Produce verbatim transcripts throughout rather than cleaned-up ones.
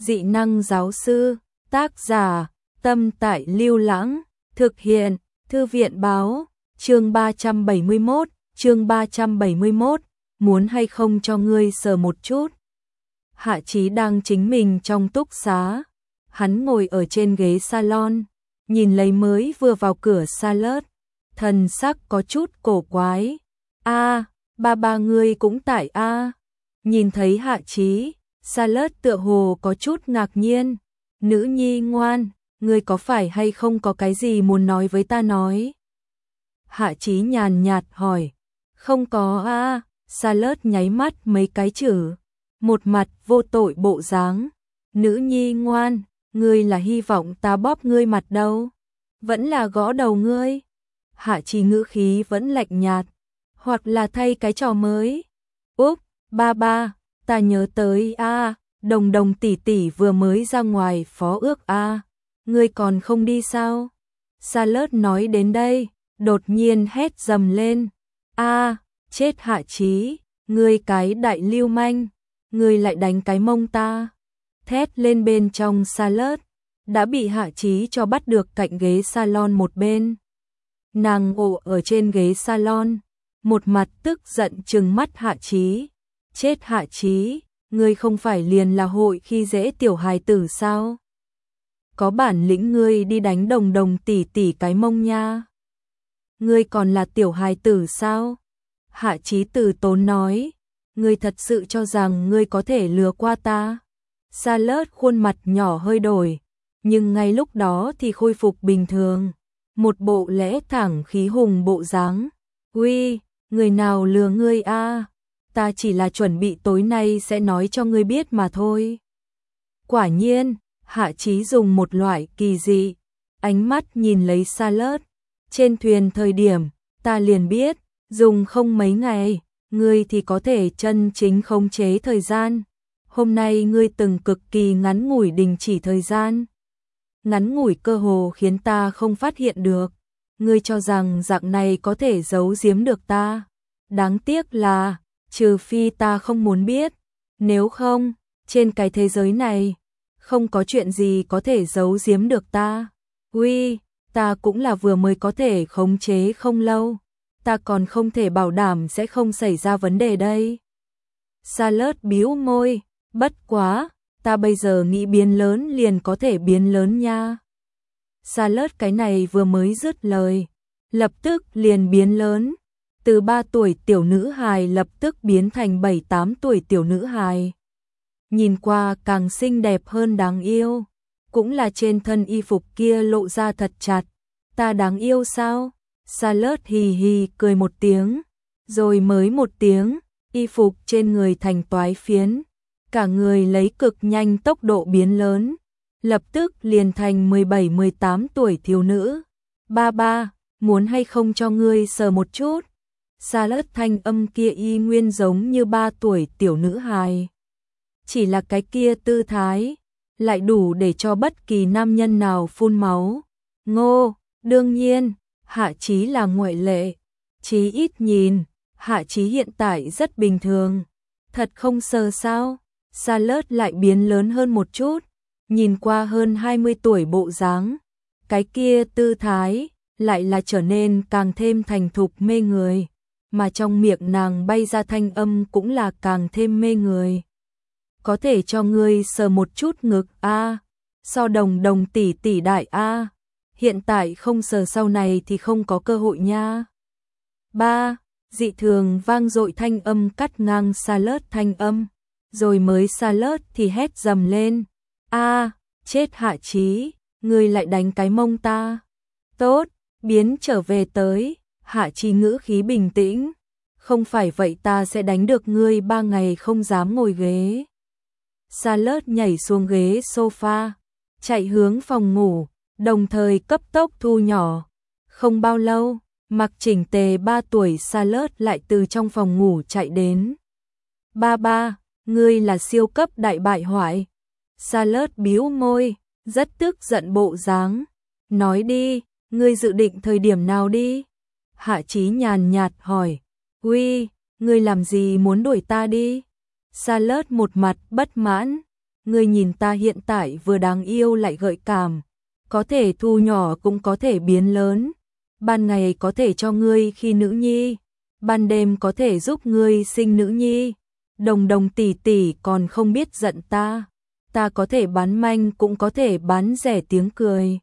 Dị năng giáo sư, tác giả, Tâm Tại Lưu Lãng, thực hiện, Thư viện báo, chương ba trăm bảy mươi mốt, chương ba trăm bảy mươi mốt, muốn hay không cho ngươi sờ một chút. Hạ Chí đang chính mình trong túc xá, hắn ngồi ở trên ghế salon, nhìn lấy mới vừa vào cửa Salad, thần sắc có chút cổ quái. A, ba ba ngươi cũng tại a. Nhìn thấy Hạ Chí, Salad tựa hồ có chút ngạc nhiên. Nữ nhi ngoan, ngươi có phải hay không có cái gì muốn nói với ta nói? Hạ Chí nhàn nhạt hỏi. Không có a. Salad nháy mắt mấy cái chữ, một mặt vô tội bộ dáng. Nữ nhi ngoan, ngươi là hy vọng ta bóp ngươi mặt đâu, vẫn là gõ đầu ngươi? Hạ Chí ngữ khí vẫn lạnh nhạt, hoặc là thay cái trò mới. Úp, ba ba, ta nhớ tới a, Đồng Đồng tỷ tỷ vừa mới ra ngoài phó ước a, ngươi còn không đi sao? Salad nói đến đây, đột nhiên hét dầm lên. A, chết Hạ Chí, ngươi cái đại lưu manh, ngươi lại đánh cái mông ta. Thét lên bên trong Salad, đã bị Hạ Chí cho bắt được cạnh ghế salon một bên. Nàng ổ ở trên ghế salon, một mặt tức giận trừng mắt Hạ Chí. Chết Hạ Chí, ngươi không phải liền là hội khi dễ tiểu hài tử sao? Có bản lĩnh ngươi đi đánh Đồng Đồng tỷ tỷ cái mông nha. Ngươi còn là tiểu hài tử sao? Hạ Chí từ tốn nói, ngươi thật sự cho rằng ngươi có thể lừa qua ta? Salad khuôn mặt nhỏ hơi đổi, nhưng ngay lúc đó thì khôi phục bình thường, một bộ lẽ thẳng khí hùng bộ dáng. Uy, người nào lừa ngươi a? Ta chỉ là chuẩn bị tối nay sẽ nói cho ngươi biết mà thôi. Quả nhiên, Hạ Chí dùng một loại kỳ dị ánh mắt nhìn lấy Salad. Trên thuyền thời điểm, ta liền biết, dùng không mấy ngày, ngươi thì có thể chân chính khống chế thời gian. Hôm nay ngươi từng cực kỳ ngắn ngủi đình chỉ thời gian. Ngắn ngủi cơ hồ khiến ta không phát hiện được. Ngươi cho rằng dạng này có thể giấu giếm được ta. Đáng tiếc là, trừ phi ta không muốn biết. Nếu không, trên cái thế giới này, không có chuyện gì có thể giấu giếm được ta. Uy, ta cũng là vừa mới có thể khống chế không lâu. Ta còn không thể bảo đảm sẽ không xảy ra vấn đề đây. Salad bĩu môi, bất quá, ta bây giờ nghĩ biến lớn liền có thể biến lớn nha. Salad cái này vừa mới dứt lời, lập tức liền biến lớn. Từ ba tuổi tiểu nữ hài lập tức biến thành bảy tám tuổi tiểu nữ hài. Nhìn qua càng xinh đẹp hơn đáng yêu, cũng là trên thân y phục kia lộ ra thật chặt. Ta đáng yêu sao? Salad hì hì cười một tiếng, rồi mới một tiếng, y phục trên người thành toái phiến, cả người lấy cực nhanh tốc độ biến lớn, lập tức liền thành mười bảy mười tám tuổi thiếu nữ. Ba ba, muốn hay không cho ngươi sờ một chút? Salad thanh âm kia y nguyên giống như ba tuổi tiểu nữ hài. Chỉ là cái kia tư thái, lại đủ để cho bất kỳ nam nhân nào phun máu. Ngô, đương nhiên, Hạ Chí là ngoại lệ. Chí ít nhìn, Hạ Chí hiện tại rất bình thường. Thật không sờ sao? Salad lại biến lớn hơn một chút, nhìn qua hơn hai mươi tuổi bộ dáng. Cái kia tư thái, lại là trở nên càng thêm thành thục mê người. Mà trong miệng nàng bay ra thanh âm cũng là càng thêm mê người. Có thể cho ngươi sờ một chút ngực a, so Đồng Đồng tỷ tỷ đại a. Hiện tại không sờ sau này thì không có cơ hội nha. Ba, dị thường vang dội thanh âm cắt ngang Salad thanh âm, rồi mới Salad thì hét dầm lên. A, chết Hạ Chí, ngươi lại đánh cái mông ta. Tốt, biến trở về tới. Hạ Chí ngữ khí bình tĩnh. Không phải vậy ta sẽ đánh được ngươi ba ngày không dám ngồi ghế. Salad nhảy xuống ghế sofa, chạy hướng phòng ngủ, đồng thời cấp tốc thu nhỏ. Không bao lâu, mặc chỉnh tề ba tuổi Salad lại từ trong phòng ngủ chạy đến. Ba ba, ngươi là siêu cấp đại bại hoại. Salad bĩu môi, rất tức giận bộ dáng. Nói đi, ngươi dự định thời điểm nào đi? Hạ Chí nhàn nhạt hỏi. Uy, ngươi làm gì muốn đuổi ta đi? Salad một mặt bất mãn. Ngươi nhìn ta hiện tại vừa đáng yêu lại gợi cảm, có thể thu nhỏ cũng có thể biến lớn, ban ngày có thể cho ngươi khi nữ nhi, ban đêm có thể giúp ngươi sinh nữ nhi. Đồng Đồng tỷ tỷ còn không biết giận ta, ta có thể bán manh cũng có thể bán rẻ tiếng cười.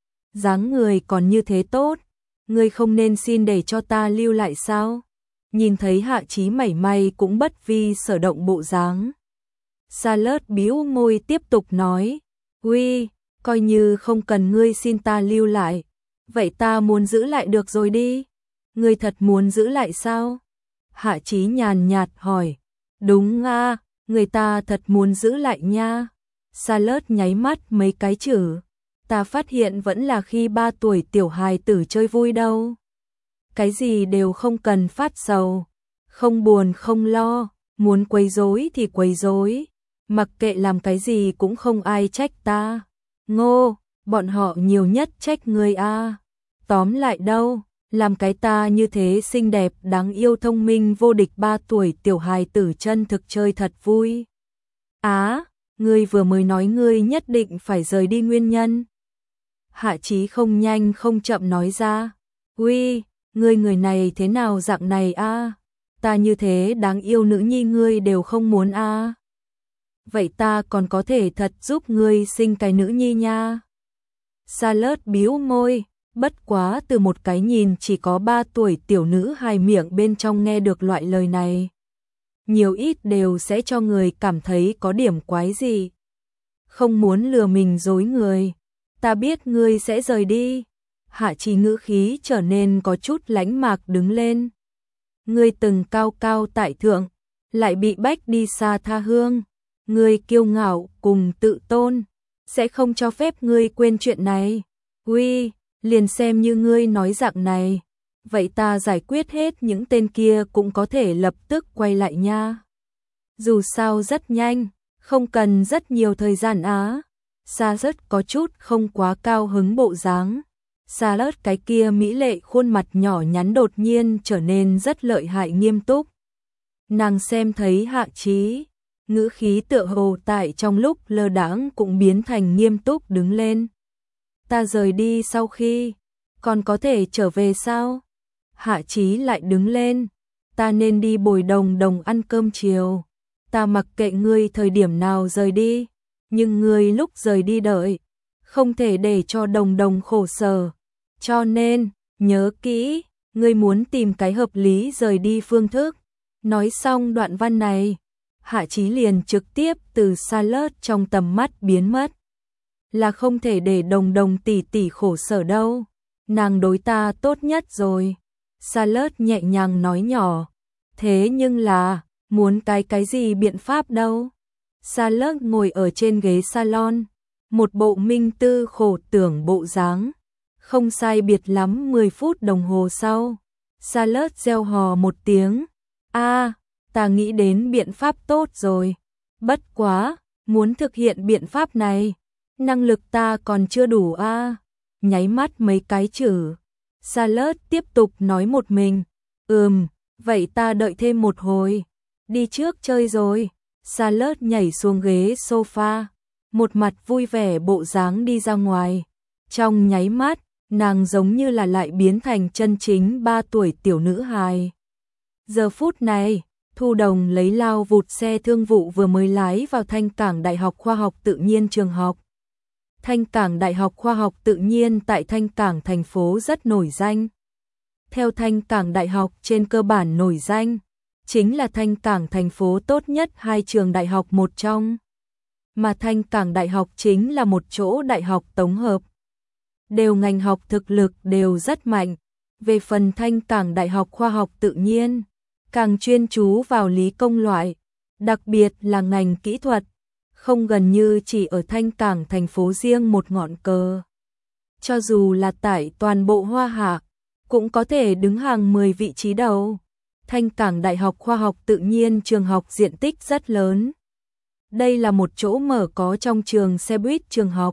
Dáng người còn như thế tốt, ngươi không nên xin để cho ta lưu lại sao? Nhìn thấy Hạ Chí mảy may cũng bất vi sở động bộ dáng. Charlotte bĩu môi tiếp tục nói, "Uy, coi như không cần ngươi xin ta lưu lại, vậy ta muốn giữ lại được rồi đi." "Ngươi thật muốn giữ lại sao?" Hạ Chí nhàn nhạt hỏi. "Đúng à, người ta thật muốn giữ lại nha." Charlotte nháy mắt mấy cái chữ. "Ta phát hiện vẫn là khi ba tuổi tiểu hài tử chơi vui đâu. Cái gì đều không cần phát sầu, không buồn không lo, muốn quấy rối thì quấy rối, mặc kệ làm cái gì cũng không ai trách ta. Ngô, bọn họ nhiều nhất trách ngươi a. Tóm lại đâu, làm cái ta như thế xinh đẹp, đáng yêu, thông minh, vô địch ba tuổi tiểu hài tử chân thực chơi thật vui." "Á, ngươi vừa mới nói ngươi nhất định phải rời đi nguyên nhân." Hạ Chí không nhanh không chậm nói ra. "Uy, ngươi người này thế nào dạng này a? Ta như thế đáng yêu nữ nhi ngươi đều không muốn a. Vậy ta còn có thể thật giúp ngươi sinh cái nữ nhi nha." Charlotte bĩu môi, bất quá từ một cái nhìn chỉ có ba tuổi tiểu nữ hài miệng bên trong nghe được loại lời này, nhiều ít đều sẽ cho người cảm thấy có điểm quái gì. "Không muốn lừa mình dối người, ta biết ngươi sẽ rời đi." Hạ Chí ngữ khí trở nên có chút lãnh mạc đứng lên. "Ngươi từng cao cao tại thượng, lại bị bách đi xa tha hương, ngươi kiêu ngạo cùng tự tôn, sẽ không cho phép ngươi quên chuyện này. Uy, liền xem như ngươi nói dạng này, vậy ta giải quyết hết những tên kia cũng có thể lập tức quay lại nha. Dù sao rất nhanh, không cần rất nhiều thời gian á." Sa rất có chút không quá cao hứng bộ dáng. Sa lớt cái kia mỹ lệ khuôn mặt nhỏ nhắn đột nhiên trở nên rất lợi hại nghiêm túc. Nàng xem thấy Hạ Chí, ngữ khí tựa hồ tại trong lúc lơ đãng cũng biến thành nghiêm túc đứng lên. "Ta rời đi sau khi, còn có thể trở về sao?" Hạ Chí lại đứng lên. "Ta nên đi bồi Đồng Đồng ăn cơm chiều. Ta mặc kệ ngươi thời điểm nào rời đi, nhưng ngươi lúc rời đi đợi, không thể để cho Đồng Đồng khổ sở. Cho nên, nhớ kỹ, ngươi muốn tìm cái hợp lý rời đi phương thức." Nói xong đoạn văn này, Hạ Chí liền trực tiếp từ Charlotte trong tầm mắt biến mất. "Là không thể để Đồng Đồng tỷ tỷ khổ sở đâu, nàng đối ta tốt nhất rồi." Charlotte nhẹ nhàng nói nhỏ. "Thế nhưng là, muốn cái cái gì biện pháp đâu?" Charlotte ngồi ở trên ghế salon, một bộ minh tư khổ tưởng bộ dáng. Không sai biệt lắm mười phút đồng hồ sau, Charlotte reo hò một tiếng. "A, ta nghĩ đến biện pháp tốt rồi. Bất quá, muốn thực hiện biện pháp này, năng lực ta còn chưa đủ a." Nháy mắt mấy cái chữ, Charlotte tiếp tục nói một mình. "Ừm, vậy ta đợi thêm một hồi. Đi trước chơi rồi." Charlotte nhảy xuống ghế sofa, một mặt vui vẻ bộ dáng đi ra ngoài. Trong nháy mắt, nàng giống như là lại biến thành chân chính ba tuổi tiểu nữ hài. Giờ phút này, Thu Đồng lấy lao vụt xe thương vụ vừa mới lái vào Thanh Cảng Đại học Khoa học Tự nhiên trường học. Thanh Cảng Đại học Khoa học Tự nhiên tại Thanh Cảng thành phố rất nổi danh. Theo Thanh Cảng Đại học trên cơ bản nổi danh, chính là Thanh Cảng thành phố tốt nhất hai trường đại học một trong. Mà Thanh Cảng Đại học chính là một chỗ đại học tổng hợp. Đều ngành học thực lực đều rất mạnh. Về phần Thanh Cảng Đại học Khoa học Tự nhiên, càng chuyên chú vào lý công loại, đặc biệt là ngành kỹ thuật, không gần như chỉ ở Thanh Cảng thành phố riêng một ngọn cờ. Cho dù là tại toàn bộ Hoa Hạ, cũng có thể đứng hàng mười vị trí đầu. Thanh Cảng Đại học Khoa học Tự nhiên trường học diện tích rất lớn. Đây là một chỗ mở có trong trường xe buýt trường học.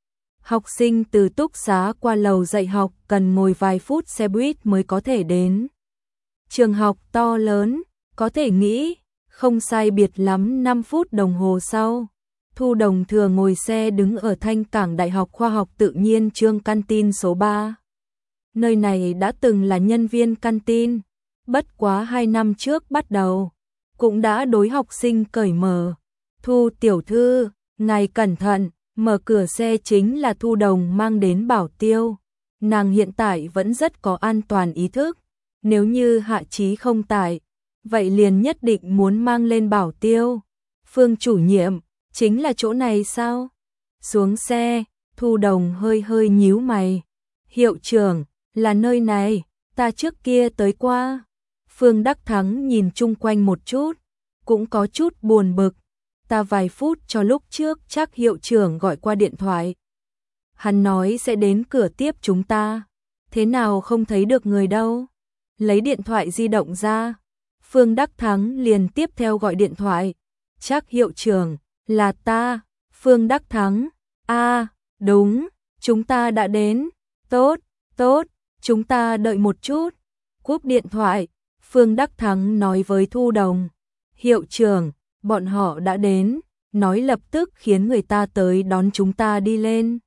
Học sinh từ túc xá qua lầu dạy học cần ngồi vài phút xe buýt mới có thể đến. Trường học to lớn, có thể nghĩ, không sai biệt lắm năm phút đồng hồ sau, Thu Đồng thừa ngồi xe đứng ở Thanh Cảng Đại học Khoa học Tự nhiên Trương Canteen số ba. Nơi này đã từng là nhân viên canteen, bất quá hai năm trước bắt đầu, cũng đã đối học sinh cởi mở. Thu tiểu thư, ngài cẩn thận, mở cửa xe chính là Thu Đồng mang đến Bảo Tiêu. Nàng hiện tại vẫn rất có an toàn ý thức, nếu như hạ chí không tại, vậy liền nhất định muốn mang lên Bảo Tiêu. Phương chủ nhiệm, chính là chỗ này sao? Xuống xe, Thu Đồng hơi hơi nhíu mày. Hiệu trưởng, là nơi này, ta trước kia tới qua. Phương Đắc Thắng nhìn chung quanh một chút, cũng có chút buồn bực. Ta vài phút cho lúc trước chắc hiệu trưởng gọi qua điện thoại. Hắn nói sẽ đến cửa tiếp chúng ta. Thế nào không thấy được người đâu? Lấy điện thoại di động ra. Phương Đắc Thắng liền tiếp theo gọi điện thoại. Chắc hiệu trưởng, là ta. Phương Đắc Thắng, a à, đúng, chúng ta đã đến. Tốt, tốt, chúng ta đợi một chút. Cúp điện thoại, Phương Đắc Thắng nói với Thu Đồng. Hiệu trưởng, bọn họ đã đến, nói lập tức khiến người ta tới đón chúng ta đi lên.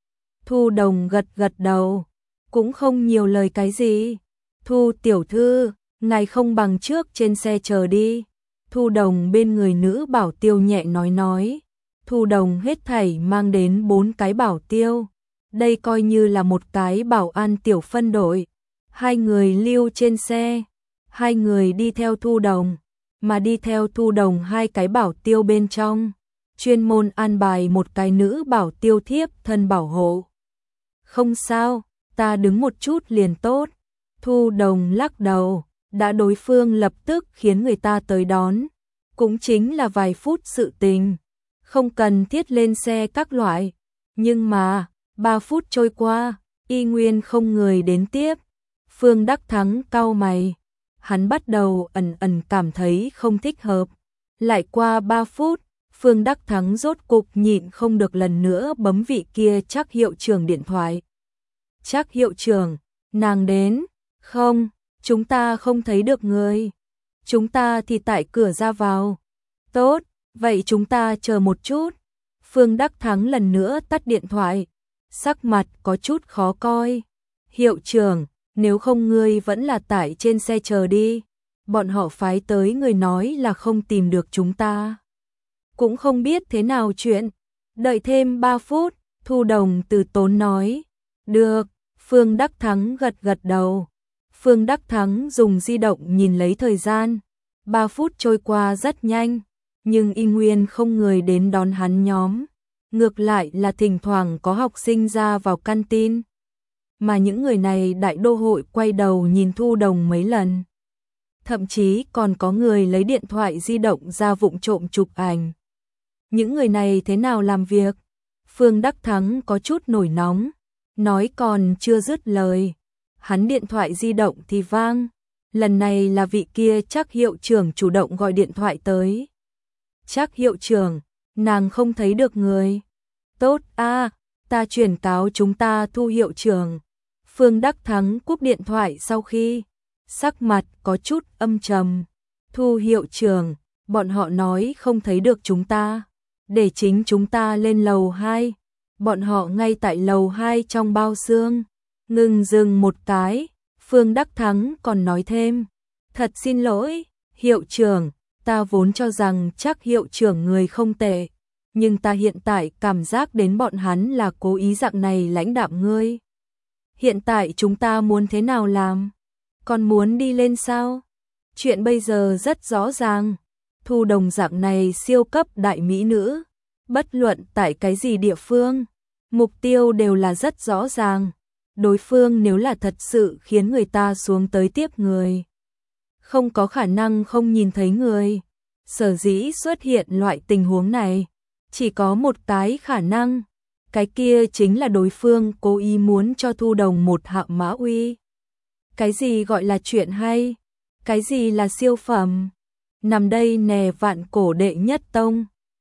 Thu Đồng gật gật đầu, cũng không nhiều lời cái gì. Thu tiểu thư, ngài không bằng trước trên xe chờ đi. Thu Đồng bên người nữ Bảo Tiêu nhẹ nói nói. Thu Đồng hết thảy mang đến bốn cái Bảo Tiêu. Đây coi như là một cái bảo an tiểu phân đội. Hai người lưu trên xe, hai người đi theo Thu Đồng, mà đi theo Thu Đồng hai cái Bảo Tiêu bên trong, chuyên môn an bài một cái nữ Bảo Tiêu thiếp thân bảo hộ. Không sao, ta đứng một chút liền tốt. Thu Đồng lắc đầu, đã đối phương lập tức khiến người ta tới đón, cũng chính là vài phút sự tình, không cần thiết lên xe các loại. Nhưng mà, ba phút trôi qua, y nguyên không người đến tiếp. Phương Đắc Thắng cau mày, hắn bắt đầu ẩn ẩn cảm thấy không thích hợp. Lại qua ba phút, Phương Đắc Thắng rốt cục nhịn không được lần nữa bấm vị kia chắc hiệu trưởng điện thoại. Chắc hiệu trưởng, nàng đến, không, chúng ta không thấy được người. Chúng ta thì tại cửa ra vào. Tốt, vậy chúng ta chờ một chút. Phương Đắc Thắng lần nữa tắt điện thoại, sắc mặt có chút khó coi. Hiệu trưởng, nếu không ngươi vẫn là tại trên xe chờ đi. Bọn họ phái tới người nói là không tìm được chúng ta. Cũng không biết thế nào chuyện. Đợi thêm ba phút, Thu Đồng từ tốn nói. Được, Phương Đắc Thắng gật gật đầu. Phương Đắc Thắng dùng di động nhìn lấy thời gian. ba phút trôi qua rất nhanh, nhưng y nguyên không người đến đón hắn nhóm. Ngược lại là thỉnh thoảng có học sinh ra vào canteen. Mà những người này đại đô hội quay đầu nhìn Thu Đồng mấy lần. Thậm chí còn có người lấy điện thoại di động ra vụng trộm chụp ảnh. Những người này thế nào làm việc? Phương Đắc Thắng có chút nổi nóng, nói còn chưa dứt lời. Hắn điện thoại di động thì vang. Lần này là vị kia chắc hiệu trưởng chủ động gọi điện thoại tới. Chắc hiệu trưởng, nàng không thấy được người. Tốt a, ta chuyển cáo chúng ta Thu hiệu trưởng. Phương Đắc Thắng cúp điện thoại sau khi, sắc mặt có chút âm trầm. Thu hiệu trưởng, bọn họ nói không thấy được chúng ta, để chính chúng ta lên lầu hai. Bọn họ ngay tại lầu hai trong bao xương. Ngừng dừng một cái, Phương Đắc Thắng còn nói thêm. Thật xin lỗi, hiệu trưởng, ta vốn cho rằng chắc hiệu trưởng người không tệ. Nhưng ta hiện tại cảm giác đến bọn hắn là cố ý dạng này lãnh đạm ngươi. Hiện tại chúng ta muốn thế nào làm? Còn muốn đi lên sao? Chuyện bây giờ rất rõ ràng. Thu Đồng dạng này siêu cấp đại mỹ nữ. Bất luận tại cái gì địa phương, mục tiêu đều là rất rõ ràng. Đối phương nếu là thật sự khiến người ta xuống tới tiếp người, không có khả năng không nhìn thấy người. Sở dĩ xuất hiện loại tình huống này, chỉ có một cái khả năng. Cái kia chính là đối phương cố ý muốn cho Thu Đồng một hạ mã uy. Cái gì gọi là chuyện hay? Cái gì là siêu phẩm? Nằm đây nè vạn cổ đệ nhất tông.